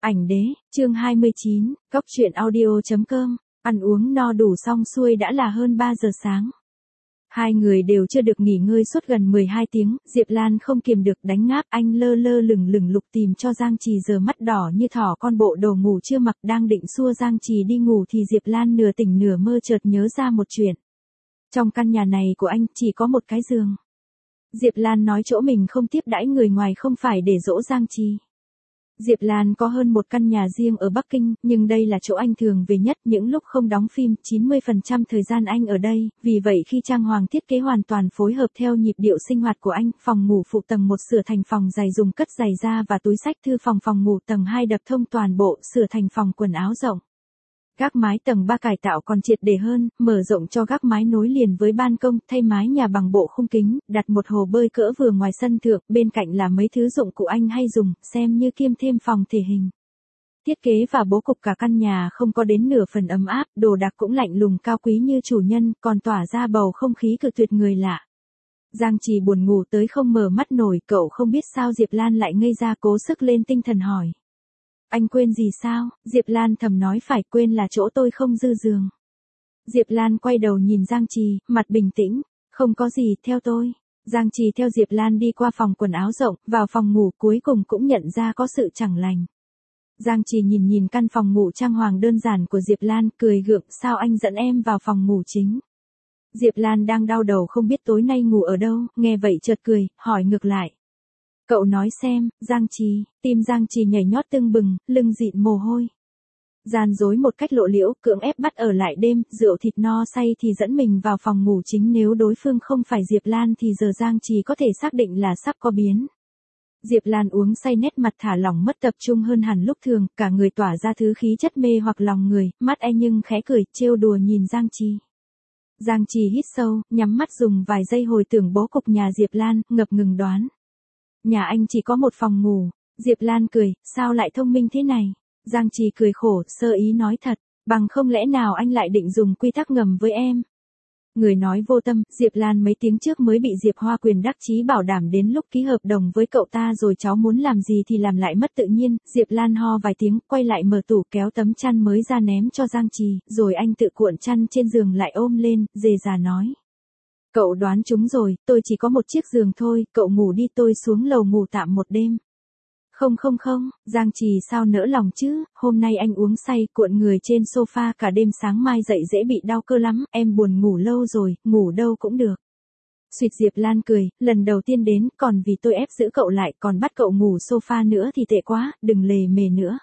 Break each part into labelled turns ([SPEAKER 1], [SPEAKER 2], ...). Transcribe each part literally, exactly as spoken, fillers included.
[SPEAKER 1] Ảnh đế, chương hai mươi chín, cóc truyện audio chấm com, ăn uống no đủ xong xuôi đã là hơn ba giờ sáng. Hai người đều chưa được nghỉ ngơi suốt gần mười hai tiếng, Diệp Lan không kiềm được đánh ngáp, anh lơ lơ lửng lửng lục tìm cho Giang Trì giờ mắt đỏ như thỏ con bộ đồ ngủ chưa mặc đang định xua Giang Trì đi ngủ thì Diệp Lan nửa tỉnh nửa mơ chợt nhớ ra một chuyện. Trong căn nhà này của anh chỉ có một cái giường. Diệp Lan nói chỗ mình không tiếp đãi người ngoài không phải để dỗ Giang Trì. Diệp Lan có hơn một căn nhà riêng ở Bắc Kinh, nhưng đây là chỗ anh thường về nhất, những lúc không đóng phim, chín mươi phần trăm thời gian anh ở đây, vì vậy khi trang hoàng thiết kế hoàn toàn phối hợp theo nhịp điệu sinh hoạt của anh, phòng ngủ phụ tầng một sửa thành phòng giày dùng cất giày da và túi xách thư phòng, phòng ngủ tầng hai đập thông toàn bộ, sửa thành phòng quần áo rộng. Gác mái tầng ba cải tạo còn triệt để hơn, mở rộng cho gác mái nối liền với ban công, thay mái nhà bằng bộ khung kính, đặt một hồ bơi cỡ vừa ngoài sân thượng, bên cạnh là mấy thứ dụng cụ anh hay dùng, xem như kiêm thêm phòng thể hình. Thiết kế và bố cục cả căn nhà không có đến nửa phần ấm áp, đồ đạc cũng lạnh lùng cao quý như chủ nhân, còn tỏa ra bầu không khí cực tuyệt người lạ. Giang Trì buồn ngủ tới không mở mắt nổi, cậu không biết sao Diệp Lan lại ngây ra cố sức lên tinh thần hỏi. Anh quên gì sao? Diệp Lan thầm nói phải, quên là chỗ tôi không dư giường. Diệp Lan quay đầu nhìn Giang Trì, mặt bình tĩnh, không có gì, theo tôi. Giang Trì theo Diệp Lan đi qua phòng quần áo rộng, vào phòng ngủ, cuối cùng cũng nhận ra có sự chẳng lành. Giang Trì nhìn nhìn căn phòng ngủ trang hoàng đơn giản của Diệp Lan, cười gượng, sao anh dẫn em vào phòng ngủ chính? Diệp Lan đang đau đầu không biết tối nay ngủ ở đâu, nghe vậy chợt cười, hỏi ngược lại. Cậu nói xem, Giang Trì, tim Giang Trì nhảy nhót tưng bừng, lưng dịn mồ hôi. Gian dối một cách lộ liễu, cưỡng ép bắt ở lại đêm, rượu thịt no say thì dẫn mình vào phòng ngủ chính, nếu đối phương không phải Diệp Lan thì giờ Giang Trì có thể xác định là sắp có biến. Diệp Lan uống say nét mặt thả lỏng mất tập trung hơn hẳn lúc thường, cả người tỏa ra thứ khí chất mê hoặc lòng người, mắt e nhưng khẽ cười, trêu đùa nhìn Giang Trì. Giang Trì hít sâu, nhắm mắt dùng vài giây hồi tưởng bố cục nhà Diệp Lan, ngập ngừng đoán. Nhà anh chỉ có một phòng ngủ. Diệp Lan cười, sao lại thông minh thế này? Giang Trì cười khổ, sơ ý nói thật, bằng không lẽ nào anh lại định dùng quy tắc ngầm với em? Người nói vô tâm, Diệp Lan mấy tiếng trước mới bị Diệp Hoa Quyền đắc chí bảo đảm đến lúc ký hợp đồng với cậu ta rồi cháu muốn làm gì thì làm lại mất tự nhiên. Diệp Lan ho vài tiếng, quay lại mở tủ kéo tấm chăn mới ra ném cho Giang Trì, rồi anh tự cuộn chăn trên giường lại ôm lên, dề dà nói. Cậu đoán trúng rồi, tôi chỉ có một chiếc giường thôi, cậu ngủ đi, tôi xuống lầu ngủ tạm một đêm. Không không không, Giang Trì sao nỡ lòng chứ, hôm nay anh uống say, cuộn người trên sofa cả đêm, sáng mai dậy dễ bị đau cơ lắm, em buồn ngủ lâu rồi, ngủ đâu cũng được. Xuyệt, Diệp Lan cười, lần đầu tiên đến, còn vì tôi ép giữ cậu lại, còn bắt cậu ngủ sofa nữa thì tệ quá, đừng lề mề nữa.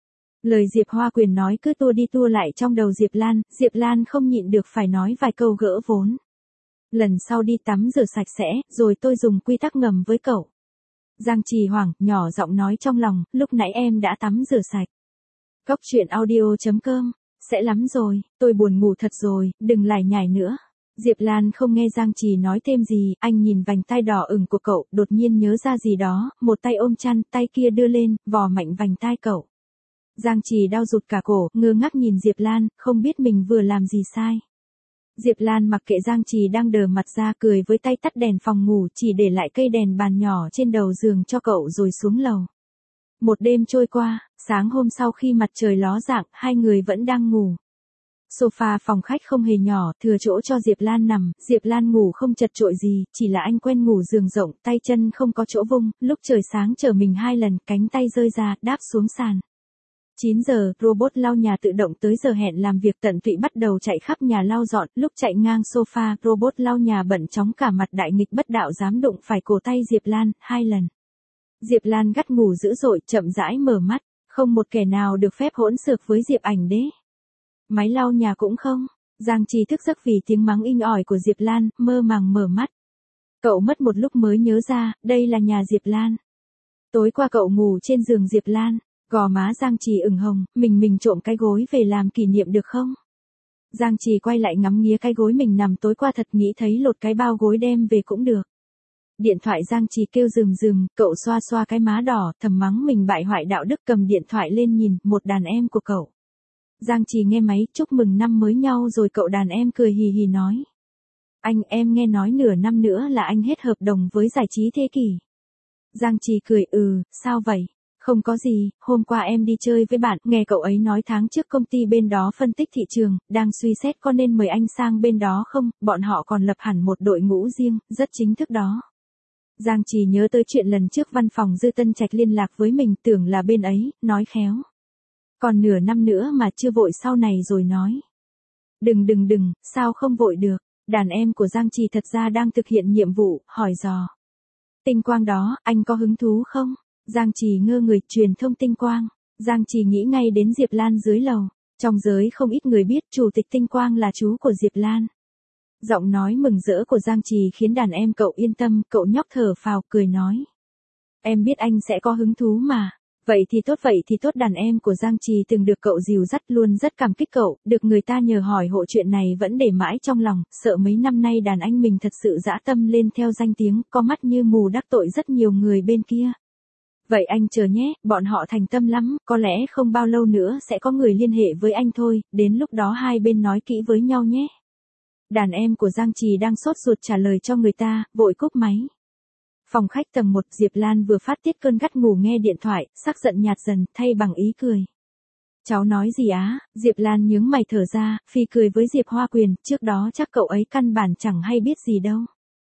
[SPEAKER 1] Lời Diệp Hoa Quyền nói cứ tua đi tua lại trong đầu Diệp Lan, Diệp Lan không nhịn được phải nói vài câu gỡ vốn. Lần sau đi tắm rửa sạch sẽ, rồi tôi dùng quy tắc ngầm với cậu. Giang Trì hoảng, nhỏ giọng nói trong lòng, lúc nãy em đã tắm rửa sạch. Cóc truyện audio chấm com, sẽ lắm rồi, tôi buồn ngủ thật rồi, đừng lải nhải nữa. Diệp Lan không nghe Giang Trì nói thêm gì, anh nhìn vành tai đỏ ửng của cậu, đột nhiên nhớ ra gì đó, một tay ôm chăn, tay kia đưa lên, vò mạnh vành tai cậu. Giang Trì đau rụt cả cổ, ngơ ngác nhìn Diệp Lan, không biết mình vừa làm gì sai. Diệp Lan mặc kệ Giang Trì đang đờ mặt ra, cười với tay tắt đèn phòng ngủ, chỉ để lại cây đèn bàn nhỏ trên đầu giường cho cậu rồi xuống lầu. Một đêm trôi qua, sáng hôm sau khi mặt trời ló dạng, hai người vẫn đang ngủ. Sofa phòng khách không hề nhỏ, thừa chỗ cho Diệp Lan nằm, Diệp Lan ngủ không chật chội gì, chỉ là anh quen ngủ giường rộng, tay chân không có chỗ vung, lúc trời sáng trở mình hai lần, cánh tay rơi ra, đáp xuống sàn. chín giờ, robot lau nhà tự động tới giờ hẹn làm việc tận tụy bắt đầu chạy khắp nhà lau dọn, lúc chạy ngang sofa, robot lau nhà bận chóng cả mặt, đại nghịch bất đạo dám đụng phải cổ tay Diệp Lan, hai lần. Diệp Lan gắt ngủ dữ dội, chậm rãi mở mắt, không một kẻ nào được phép hỗn xược với Diệp Ảnh Đế. Máy lau nhà cũng không. Giang Trì thức giấc vì tiếng mắng inh ỏi của Diệp Lan, mơ màng mở mắt. Cậu mất một lúc mới nhớ ra, đây là nhà Diệp Lan. Tối qua cậu ngủ trên giường Diệp Lan. Gò má Giang Trì ửng hồng, mình mình trộm cái gối về làm kỷ niệm được không? Giang Trì quay lại ngắm nghía cái gối mình nằm tối qua, thật nghĩ thấy lột cái bao gối đem về cũng được. Điện thoại Giang Trì kêu rườm rườm, cậu xoa xoa cái má đỏ, thầm mắng mình bại hoại đạo đức, cầm điện thoại lên nhìn, một đàn em của cậu. Giang Trì nghe máy, chúc mừng năm mới nhau rồi, cậu đàn em cười hì hì nói. Anh, em nghe nói nửa năm nữa là anh hết hợp đồng với giải trí Thế Kỷ. Giang Trì cười, ừ, sao vậy? Không có gì, hôm qua em đi chơi với bạn, nghe cậu ấy nói tháng trước công ty bên đó phân tích thị trường, đang suy xét có nên mời anh sang bên đó không, bọn họ còn lập hẳn một đội ngũ riêng, rất chính thức đó. Giang Trì nhớ tới chuyện lần trước văn phòng Dư Tân Trạch liên lạc với mình, tưởng là bên ấy, nói khéo. Còn nửa năm nữa mà chưa vội, sau này rồi nói. Đừng đừng đừng, sao không vội được, đàn em của Giang Trì thật ra đang thực hiện nhiệm vụ, hỏi dò. Tinh quang đó, anh có hứng thú không? Giang Trì ngơ người, truyền thông tinh quang. Giang Trì nghĩ ngay đến Diệp Lan dưới lầu. Trong giới không ít người biết chủ tịch tinh quang là chú của Diệp Lan. Giọng nói mừng rỡ của Giang Trì khiến đàn em cậu yên tâm, cậu nhóc thở phào, cười nói. Em biết anh sẽ có hứng thú mà. Vậy thì tốt, vậy thì tốt, đàn em của Giang Trì từng được cậu dìu dắt luôn rất cảm kích cậu, được người ta nhờ hỏi hộ chuyện này vẫn để mãi trong lòng, sợ mấy năm nay đàn anh mình thật sự dã tâm lên theo danh tiếng, có mắt như mù đắc tội rất nhiều người bên kia. Vậy anh chờ nhé, bọn họ thành tâm lắm, có lẽ không bao lâu nữa sẽ có người liên hệ với anh thôi, đến lúc đó hai bên nói kỹ với nhau nhé. Đàn em của Giang Trì đang sốt ruột trả lời cho người ta, vội cúp máy. Phòng khách tầng một, Diệp Lan vừa phát tiết cơn gắt ngủ nghe điện thoại, sắc giận nhạt dần, thay bằng ý cười. Cháu nói gì á? Diệp Lan nhướng mày thở ra, phi cười với Diệp Hoa Quyền, trước đó chắc cậu ấy căn bản chẳng hay biết gì đâu.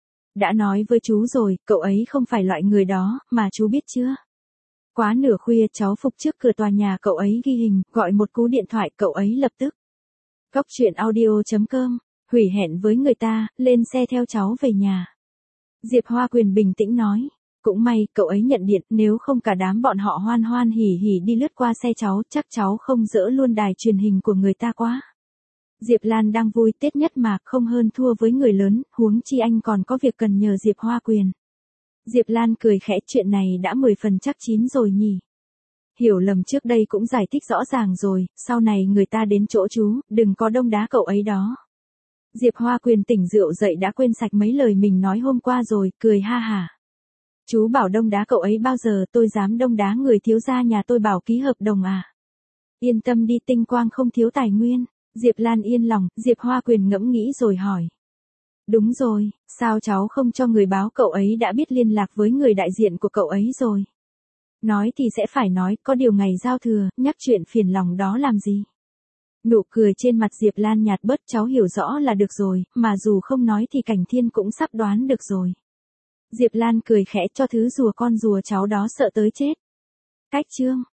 [SPEAKER 1] Đã nói với chú rồi, cậu ấy không phải loại người đó, mà chú biết chưa? Quá nửa khuya cháu phục trước cửa tòa nhà cậu ấy ghi hình, gọi một cú điện thoại cậu ấy lập tức. Cóc truyện audio chấm com, hủy hẹn với người ta, lên xe theo cháu về nhà. Diệp Hoa Quyền bình tĩnh nói, cũng may cậu ấy nhận điện, nếu không cả đám bọn họ hoan hoan hỉ hỉ đi lướt qua xe cháu, chắc cháu không dỡ luôn đài truyền hình của người ta quá. Diệp Lan đang vui, Tết nhất mà, không hơn thua với người lớn, huống chi anh còn có việc cần nhờ Diệp Hoa Quyền. Diệp Lan cười khẽ, chuyện này đã mười phần chắc chín rồi nhỉ. Hiểu lầm trước đây cũng giải thích rõ ràng rồi, sau này người ta đến chỗ chú, đừng có đông đá cậu ấy đó. Diệp Hoa Quyền tỉnh rượu dậy đã quên sạch mấy lời mình nói hôm qua rồi, cười ha hả. Chú bảo đông đá cậu ấy bao giờ tôi dám đông đá người thiếu gia nhà tôi, bảo ký hợp đồng à. Yên tâm đi, tinh quang không thiếu tài nguyên. Diệp Lan yên lòng, Diệp Hoa Quyền ngẫm nghĩ rồi hỏi. Đúng rồi, sao cháu không cho người báo cậu ấy đã biết liên lạc với người đại diện của cậu ấy rồi. Nói thì sẽ phải nói, có điều ngày giao thừa, nhắc chuyện phiền lòng đó làm gì. Nụ cười trên mặt Diệp Lan nhạt bớt, cháu hiểu rõ là được rồi, mà dù không nói thì Cảnh Thiên cũng sắp đoán được rồi. Diệp Lan cười khẽ, cho thứ rùa con rùa cháu đó sợ tới chết. Cách chương.